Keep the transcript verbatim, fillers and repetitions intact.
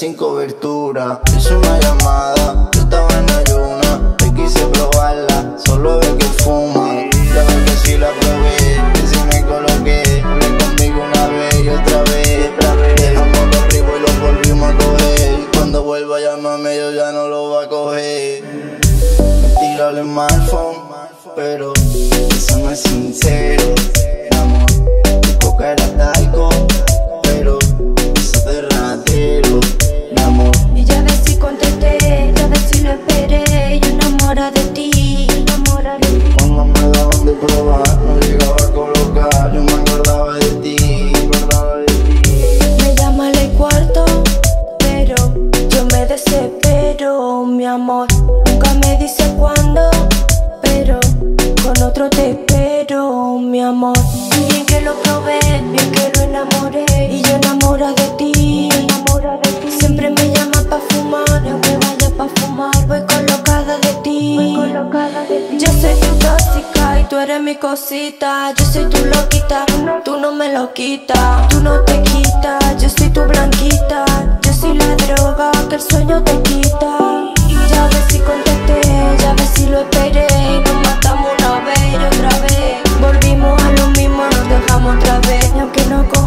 sin cobertura. Hice una llamada, yo estaba en ayuna, te quise probarla, solo ve que fuma. Ya ves que si la probé, que si me coloqué, hablé conmigo una vez y otra vez, otra vez. Dejamos los ribos y los volvimos a coger. Y cuando vuelva a llamarme yo ya no lo voy a coger. Tírale el smartphone, pero eso no es sincero, mi amor. Tu coca era talco, pero eso de ratero, mi amor. Y ya ves si contesté, ya ves si lo esperé. Yo enamora de ti, enamora de ti. Cuando me daban de probar, no llegaba a colocar. Yo me acordaba de ti, me acordaba de ti. Me llama a las cuarto, pero yo me desespero, mi amor. Nunca me dice cuándo, pero con otro te espero, mi amor. Bien que lo probé, bien que lo enamoré. Y yo enamora de ti, enamora de ti. Siempre me llama pa' fumar, y aunque vaya pa' fumar, voy colocada de ti, voy colocada de ti. Yo soy tu tóxica y tú eres mi cosita. Yo soy tu loquita, tú no me lo quitas. Tú no te quitas, yo soy tu blanquita. Yo soy la droga que el sueño te quita. Ya ves si contesté, ya ves si lo esperé. Nos matamos una vez y otra vez volvimos a lo mismo, nos dejamos otra vez. Y aunque no